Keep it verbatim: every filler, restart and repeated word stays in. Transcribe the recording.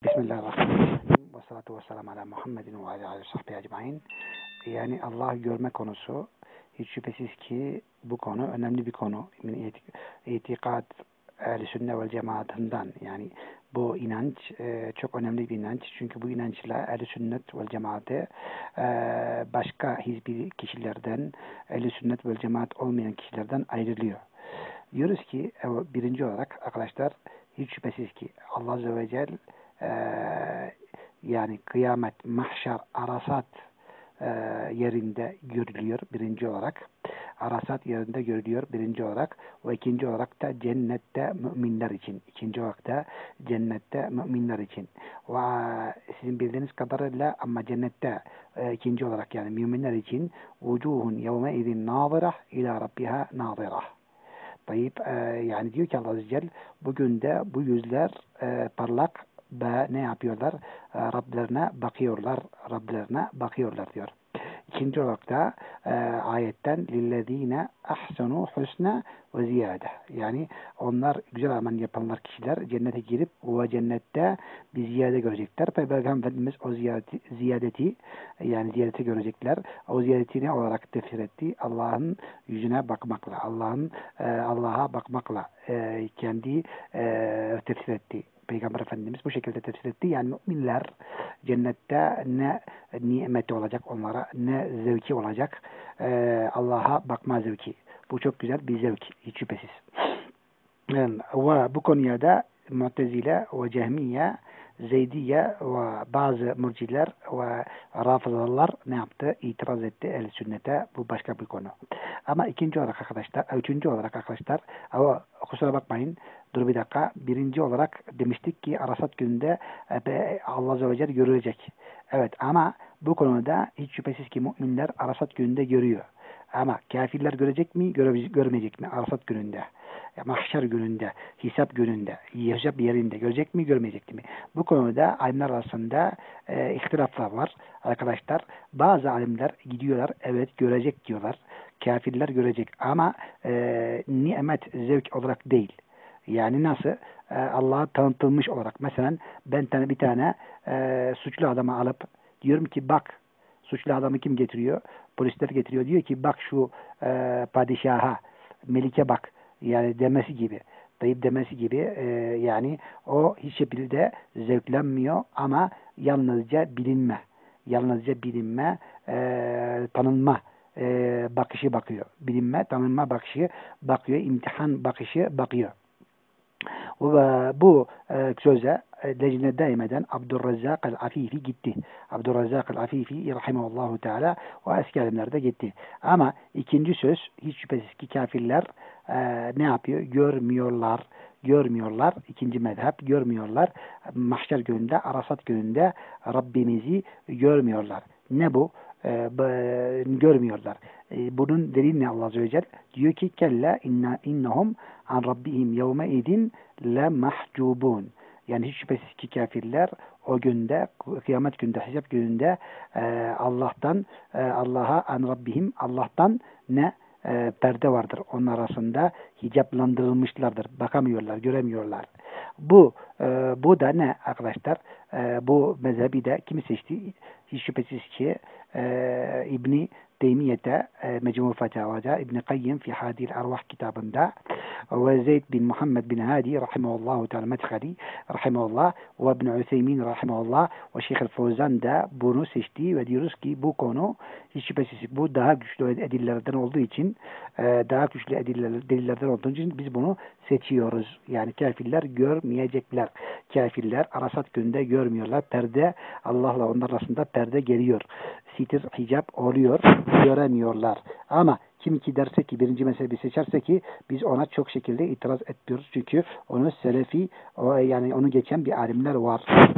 Bismillahirrahmanirrahim. Ve salatu ve selamu ala Muhammedin ve ala aleyhi ve sahbihi ecmaîn. Yani Allah'ı görme konusu hiç şüphesiz ki bu konu önemli bir konu. İtikad ehl-i sünne vel cemaatından, yani bu inanç e, çok önemli bir inanç. Çünkü bu inançla ehl-i sünnet vel cemaate e, başka hiçbir kişilerden, ehl-i sünnet vel cemaat olmayan kişilerden ayrılıyor. Diyoruz ki birinci olarak arkadaşlar, hiç şüphesiz ki Allah Azze ve Celle e, yani kıyamet, mahşer, arasat e, yerinde görülüyor birinci olarak. Arasat yerinde görülüyor birinci olarak. Ve ikinci olarak da cennette müminler için. İkinci olarak da cennette müminler için. Ve sizin bildiğiniz kadarıyla ama cennette e, ikinci olarak yani müminler için vucuhun yevme izin nazırah ila rabbiha nazırah. Tayyip, e, yani diyor ki Allah Azze ve Celle, bugün de bu yüzler e, parlak ve ne yapıyorlar? E, Rablerine bakıyorlar, Rablerine bakıyorlar diyor. İkinci olarak da e, ayetten lillezine ahsenu husna ve ziyade. Yani onlar güzel amel yapanlar kişiler cennete girip o cennette bir ziyade görecekler. Peygamberimiz o ziyadeti, ziyadeti yani ziyadeti görecekler. O ziyadeti ne olarak tefsir etti? Allah'ın yüzüne bakmakla, Allah'ın e, Allah'a bakmakla e, kendi e, tefsir etti. Peygamber Efendimiz bu şekilde tefsir etti. Yani müminler cennette ne nimeti olacak onlara, ne zevki olacak. Ee, Allah'a bakma zevki. Bu çok güzel bir zevk, hiç şüphesiz. Yani, ve bu konuya da Mu'tezile ve Cehmiye, Zeydiye ve bazı murciler ve Rafızalılar ne yaptı? İtiraz etti el sünnete. Bu başka bir konu. Ama ikinci olarak arkadaşlar, üçüncü olarak arkadaşlar, ama kusura bakmayın, dur bir dakika. Birinci olarak demiştik ki Arasat gününde Allah Azze ve Celle görülecek. Evet, ama bu konuda hiç şüphesiz ki müminler Arasat gününde görüyor. Ama kafirler görecek mi, görmeyecek mi Arasat gününde? Mahşer gününde, hesap gününde, hesap yerinde görecek mi, görmeyecek mi? Bu konuda alimler arasında e, ihtilaflar var arkadaşlar. Bazı alimler gidiyorlar, evet görecek diyorlar. Kafirler görecek ama e, nimet, zevk olarak değil. Yani nasıl? E, Allah'a tanıtılmış olarak. Mesela ben tane bir tane e, suçlu adamı alıp diyorum ki bak, suçlu adamı kim getiriyor? Polisler getiriyor. Diyor ki bak şu e, padişaha, melike bak. Yani demesi gibi. Tayyip demesi gibi e, yani o hiç şekilde zevklenmiyor ama yalnızca bilinme. Yalnızca bilinme, e, tanınma e, bakışı bakıyor. Bilinme, tanınma bakışı bakıyor. İmtihan bakışı bakıyor. Ve bu e, söze lejne daimeden Abdurrazzak el-Afifi gitti. Abdurrazzak el-Afifi rahimahullahu teala o eski alimlerde gitti. Ama ikinci söz hiç şüphesiz ki kafirler e, ne yapıyor? Görmüyorlar. Görmüyorlar. İkinci mezhep görmüyorlar. Mahşer gününde, Arasat gününde Rabbimizi görmüyorlar. Ne bu? E, görmüyorlar. E, bunun delili ne Allah Azze ve Celle? Diyor ki kella inna innahum an rabbihim yevme idin le mahcubun. Yani hiç şüphesiz ki kafirler o günde, kıyamet günde, hesap gününde e, Allah'tan, e, Allah'a an rabbihim, Allah'tan ne e, perde vardır. Onun arasında hicaplandırılmışlardır. Bakamıyorlar, göremiyorlar. Bu e, bu da ne arkadaşlar? E, bu mezhebi de kimi seçti? Hiç şüphesiz ki e, İbni Teymiye'de e, Mecmu Fetava'da İbn Kayyim fi Hadil Arvah kitabında ve Zeyd bin Muhammed bin Hadi rahimahullahu teala Medhali rahimahullah ve İbn Üseymin rahimahullah ve Şeyh el-Fawzan da bunu seçti ve diyoruz ki bu konu hiç şüphesiz bu daha güçlü edillerden olduğu için e, daha güçlü ediller, delillerden olduğu için biz bunu seçiyoruz. Yani kafirler görmeyecekler. Kafirler Arasat gününde görmüyorlar. Perde Allah'la onlar arasında perde geliyor. Sitir, hicap oluyor. Göremiyorlar. Ama kim ki derse ki birinci mezhebi seçerse ki biz ona çok şekilde itiraz etmiyoruz. Çünkü onu selefi yani onu geçen bir alimler var.